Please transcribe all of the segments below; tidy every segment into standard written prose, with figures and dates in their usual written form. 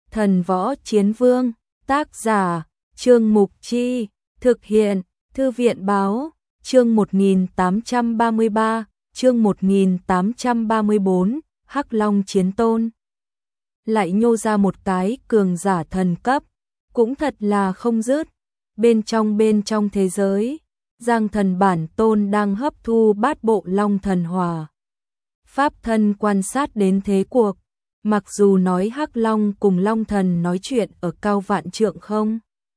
Thần Võ Chiến Vương, tác giả, Trương Mục Chi, thực hiện, Thư viện Báo, chương 1833, chương 1834, Hắc Long Chiến Tôn. Lại nhô ra một cái cường giả thần cấp, cũng thật là không dứt. Bên trong thế giới, Giang Thần bản tôn đang hấp thu bát bộ Long Thần Hỏa. Pháp thân quan sát đến thế cuộc, mặc dù nói Hắc Long cùng Long Thần nói chuyện ở cao vạn trượng không,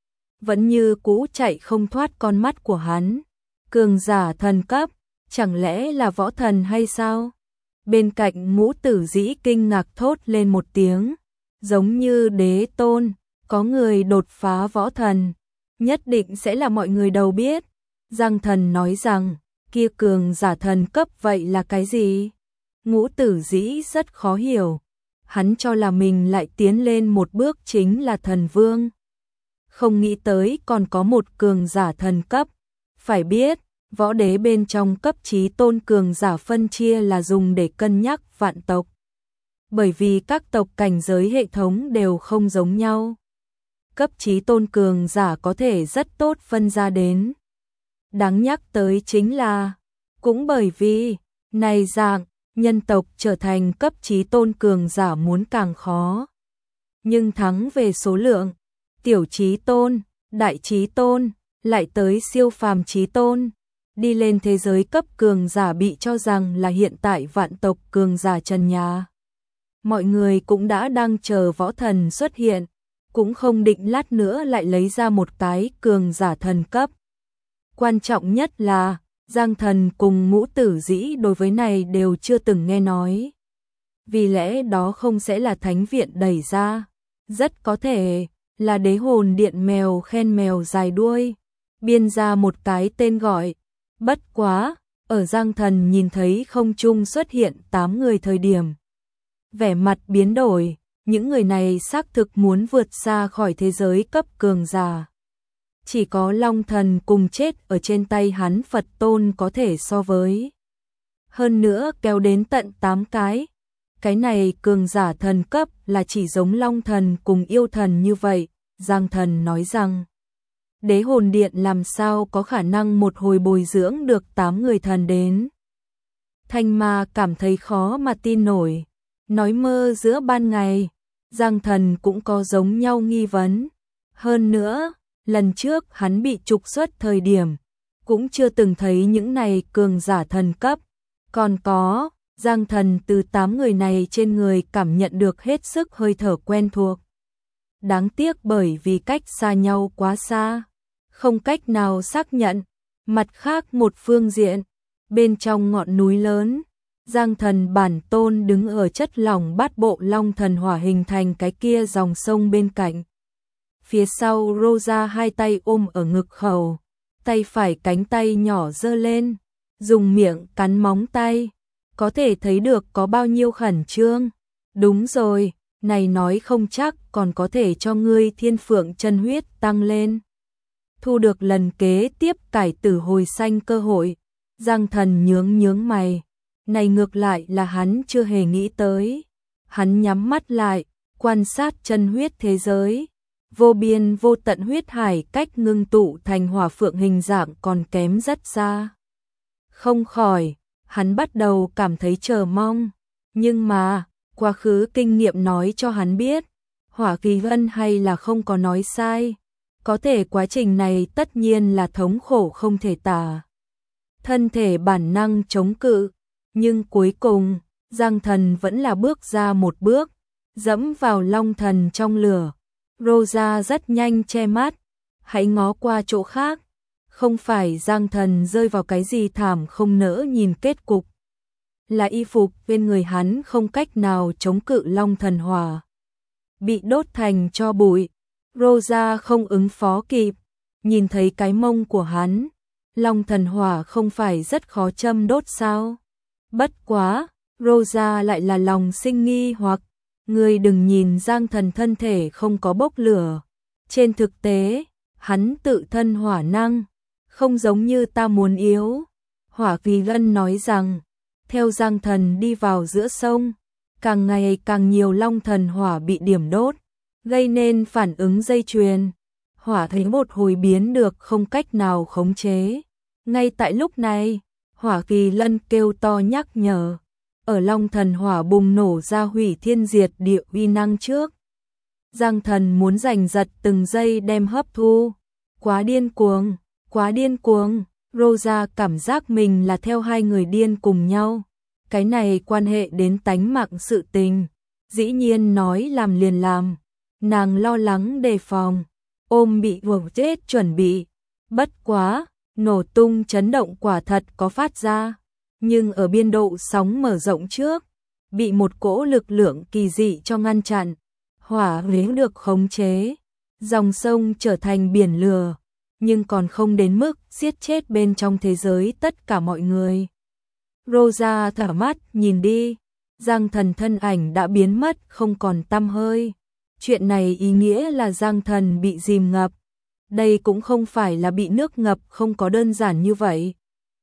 vẫn như cũ chạy không thoát con mắt của hắn. Cường giả thần cấp, chẳng lẽ là võ thần hay sao? Bên cạnh Ngũ Tử Dĩ kinh ngạc thốt lên một tiếng, giống như đế tôn, có người đột phá võ thần, nhất định sẽ là mọi người đầu biết. Giang Thần nói rằng, kia cường giả thần cấp vậy là cái gì? Ngũ Tử Dĩ rất khó hiểu, hắn cho là mình lại tiến lên một bước chính là thần vương. Không nghĩ tới còn có một cường giả thần cấp. Phải biết, võ đế bên trong cấp chí tôn cường giả phân chia là dùng để cân nhắc vạn tộc. Bởi vì các tộc cảnh giới hệ thống đều không giống nhau. Cấp chí tôn cường giả có thể rất tốt phân ra đến. Đáng nhắc tới chính là, cũng bởi vì, này dạng, nhân tộc trở thành cấp chí tôn cường giả muốn càng khó. Nhưng thắng về số lượng, tiểu chí tôn, đại chí tôn, lại tới siêu phàm chí tôn, đi lên thế giới cấp cường giả bị cho rằng là hiện tại vạn tộc cường giả trần nhà. Mọi người cũng đã đang chờ võ thần xuất hiện, cũng không định lát nữa lại lấy ra một cái cường giả thần cấp. Quan trọng nhất là, Giang Thần cùng Ngũ Tử Dĩ đối với này đều chưa từng nghe nói. Vì lẽ đó không sẽ là thánh viện đẩy ra, rất có thể là đế hồn điện mèo khen mèo dài đuôi, biên ra một cái tên gọi. Bất quá, ở Giang Thần nhìn thấy không trung xuất hiện 8 người thời điểm, vẻ mặt biến đổi, những người này xác thực muốn vượt xa khỏi thế giới cấp cường giả. Chỉ có Long Thần cùng chết ở trên tay hắn Phật Tôn có thể so với. Hơn nữa kéo đến tận 8 cái. Cái này cường giả thần cấp là chỉ giống Long Thần cùng yêu thần như vậy. Giang Thần nói rằng, đế hồn điện làm sao có khả năng một hồi bồi dưỡng được 8 người thần đến. Thanh Ma cảm thấy khó mà tin nổi. Nói mơ giữa ban ngày, Giang Thần cũng có giống nhau nghi vấn. Hơn nữa, lần trước hắn bị trục xuất thời điểm, cũng chưa từng thấy những này cường giả thần cấp. Còn có, Giang Thần từ 8 người này trên người cảm nhận được hết sức hơi thở quen thuộc. Đáng tiếc bởi vì cách xa nhau quá xa, không cách nào xác nhận. Mặt khác một phương diện, bên trong ngọn núi lớn, Giang Thần bản tôn đứng ở chất lỏng bát bộ Long Thần Hỏa hình thành cái kia dòng sông bên cạnh. Phía sau Rosa hai tay ôm ở ngực khẩu, tay phải cánh tay nhỏ giơ lên, dùng miệng cắn móng tay, có thể thấy được có bao nhiêu khẩn trương. Đúng rồi, này nói không chắc còn có thể cho ngươi thiên phượng chân huyết tăng lên. Thu được lần kế tiếp cải tử hồi sanh cơ hội. Giang Thần nhướng mày, này ngược lại là hắn chưa hề nghĩ tới. Hắn nhắm mắt lại, quan sát chân huyết thế giới. Vô biên vô tận huyết hải cách ngưng tụ thành hỏa phượng hình dạng còn kém rất xa. Không khỏi, hắn bắt đầu cảm thấy chờ mong. Nhưng mà, quá khứ kinh nghiệm nói cho hắn biết, Hỏa Kỳ Vân hay là không có nói sai. Có thể quá trình này tất nhiên là thống khổ không thể tả. Thân thể bản năng chống cự, nhưng cuối cùng, Giang Thần vẫn là bước ra một bước, dẫm vào Long Thần trong lửa. Rosa rất nhanh che mắt, hãy ngó qua chỗ khác. Không phải Giang Thần rơi vào cái gì thảm không nỡ nhìn kết cục. Là y phục bên người hắn không cách nào chống cự Long Thần Hỏa, bị đốt thành tro bụi. Rosa không ứng phó kịp, nhìn thấy cái mông của hắn. Long Thần Hỏa không phải rất khó châm đốt sao? Bất quá, Rosa lại là lòng sinh nghi hoặc. Ngươi đừng nhìn Giang Thần thân thể không có bốc lửa. Trên thực tế, hắn tự thân hỏa năng, không giống như ta muốn yếu. Hỏa Kỳ Lân nói rằng, theo Giang Thần đi vào giữa sông, càng ngày càng nhiều Long Thần Hỏa bị điểm đốt. gây nên phản ứng dây chuyền. Hỏa thấy một hồi biến được không cách nào khống chế. Ngay tại lúc này, Hỏa Kỳ Lân kêu to nhắc nhở. Ở Long Thần Hỏa bùng nổ ra hủy thiên diệt địa uy năng trước. Giang Thần muốn giành giật từng giây đem hấp thu. Quá điên cuồng, quá điên cuồng. Rosa cảm giác mình là theo hai người điên cùng nhau. Cái này quan hệ đến tánh mạng sự tình. Dĩ nhiên nói làm liền làm. Nàng lo lắng đề phòng. Ôm bị buộc chết chuẩn bị. Bất quá, nổ tung chấn động quả thật có phát ra. Nhưng ở biên độ sóng mở rộng trước, bị một cỗ lực lượng kỳ dị cho ngăn chặn. Hỏa huyễn được khống chế. Dòng sông trở thành biển lửa. Nhưng còn không đến mức giết chết bên trong thế giới tất cả mọi người. Rosa thở mắt nhìn đi. Giang Thần thân ảnh đã biến mất không còn tăm hơi. Chuyện này ý nghĩa là Giang Thần bị dìm ngập. Đây cũng không phải là bị nước ngập không có đơn giản như vậy.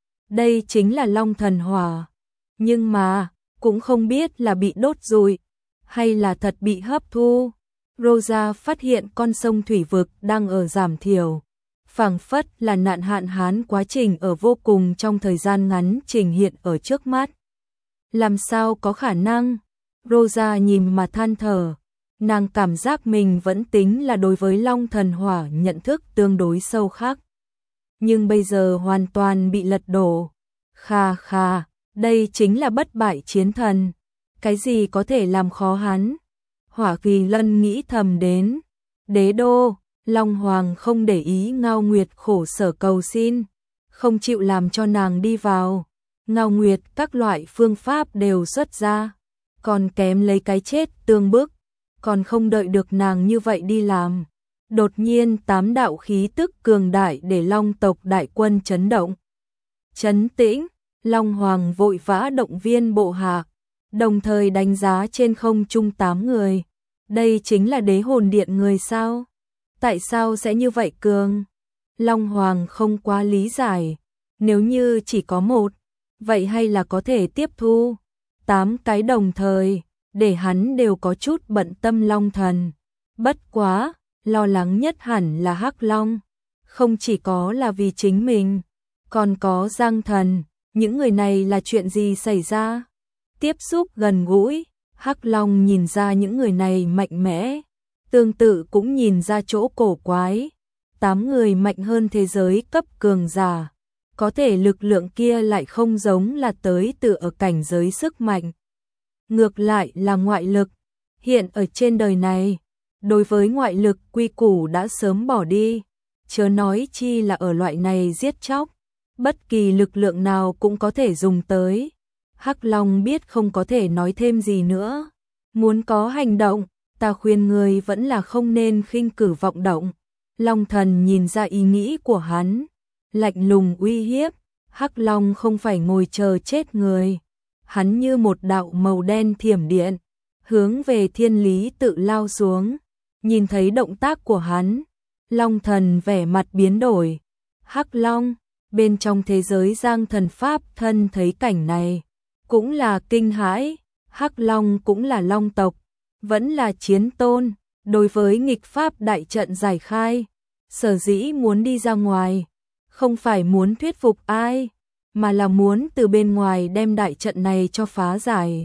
Đây chính là Long Thần Hỏa. Nhưng mà, cũng không biết là bị đốt rụi, hay là thật bị hấp thu. Rosa phát hiện con sông thủy vực đang ở giảm thiểu. Phảng phất là nạn hạn hán quá trình ở vô cùng trong thời gian ngắn trình hiện ở trước mắt. Làm sao có khả năng? Rosa nhìn mà than thở. Nàng cảm giác mình vẫn tính là đối với Long Thần Hỏa nhận thức tương đối sâu khắc. Nhưng bây giờ hoàn toàn bị lật đổ. Khà khà, đây chính là bất bại chiến thần. Cái gì có thể làm khó hắn? Hỏa Kỳ Lân nghĩ thầm đến. Đế đô, Long Hoàng không để ý Ngao Nguyệt khổ sở cầu xin. Không chịu làm cho nàng đi vào. Ngao Nguyệt các loại phương pháp đều xuất ra. Còn kém lấy cái chết tương bức. Còn không đợi được nàng như vậy đi làm. Đột nhiên 8 đạo khí tức cường đại để Long tộc đại quân chấn động. Chấn tĩnh, Long Hoàng vội vã động viên bộ hạ, đồng thời đánh giá trên không trung 8 người. Đây chính là đế hồn điện người sao? Tại sao sẽ như vậy cường? Long Hoàng không quá lý giải. Nếu như chỉ có một, vậy hay là có thể tiếp thu? 8 cái đồng thời, để hắn đều có chút bận tâm Long Thần. Bất quá, lo lắng nhất hẳn là Hắc Long. Không chỉ có là vì chính mình, còn có Giang Thần. Những người này là chuyện gì xảy ra? Tiếp xúc gần gũi, Hắc Long nhìn ra những người này mạnh mẽ. Tương tự cũng nhìn ra chỗ cổ quái. 8 người mạnh hơn thế giới cấp cường giả. Có thể lực lượng kia lại không giống là tới từ ở cảnh giới sức mạnh. Ngược lại là ngoại lực. Hiện ở trên đời này, đối với ngoại lực quy củ đã sớm bỏ đi. Chớ nói chi là ở loại này giết chóc. Bất kỳ lực lượng nào cũng có thể dùng tới. Hắc Long biết không có thể nói thêm gì nữa. Muốn có hành động, ta khuyên người vẫn là không nên khinh cử vọng động. Long Thần nhìn ra ý nghĩ của hắn. Lạnh lùng uy hiếp. Hắc Long không phải ngồi chờ chết người. Hắn như một đạo màu đen thiểm điện, hướng về thiên lý tự lao xuống. Nhìn thấy động tác của hắn, Long Thần vẻ mặt biến đổi. Hắc Long, bên trong thế giới Giang Thần Pháp thân thấy cảnh này, cũng là kinh hãi. Hắc Long cũng là Long tộc, vẫn là chiến tôn. Đối với nghịch pháp đại trận giải khai, sở dĩ muốn đi ra ngoài, không phải muốn thuyết phục ai, mà là muốn từ bên ngoài đem đại trận này cho phá giải.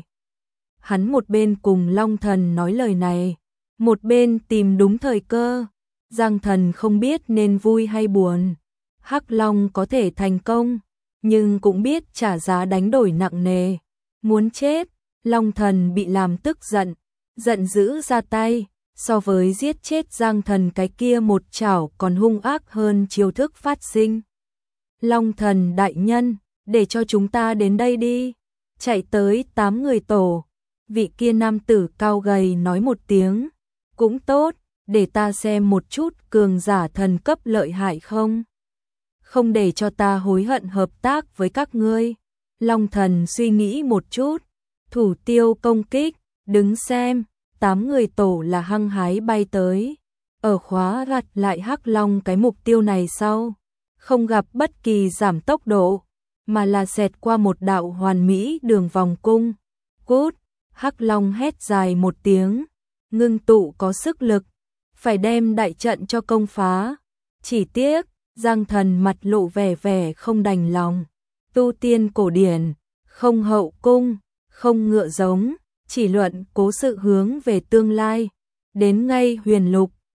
Hắn một bên cùng Long Thần nói lời này, một bên tìm đúng thời cơ. Giang Thần không biết nên vui hay buồn. Hắc Long có thể thành công, nhưng cũng biết trả giá đánh đổi nặng nề. Muốn chết, Long Thần bị làm tức giận, giận dữ ra tay. So với giết chết Giang Thần cái kia một chảo còn hung ác hơn chiêu thức phát sinh. Long Thần đại nhân, để cho chúng ta đến đây đi. Chạy tới 8 người tổ. Vị kia nam tử cao gầy nói một tiếng. Cũng tốt, để ta xem một chút cường giả thần cấp lợi hại không. Không để cho ta hối hận hợp tác với các ngươi. Long Thần suy nghĩ một chút. Thủ tiêu công kích, đứng xem. 8 người tổ là hăng hái bay tới. Ở khóa gặt lại Hắc Long cái mục tiêu này sau. Không gặp bất kỳ giảm tốc độ, mà là xẹt qua một đạo hoàn mỹ đường vòng cung. Cút, Hắc Long hét dài một tiếng. ngưng tụ có sức lực, phải đem đại trận cho công phá. Chỉ tiếc, Giang Thần mặt lộ vẻ vẻ không đành lòng. Tu tiên cổ điển, không hậu cung, không ngựa giống, chỉ luận cố sự hướng về tương lai. Đến ngay huyền lục,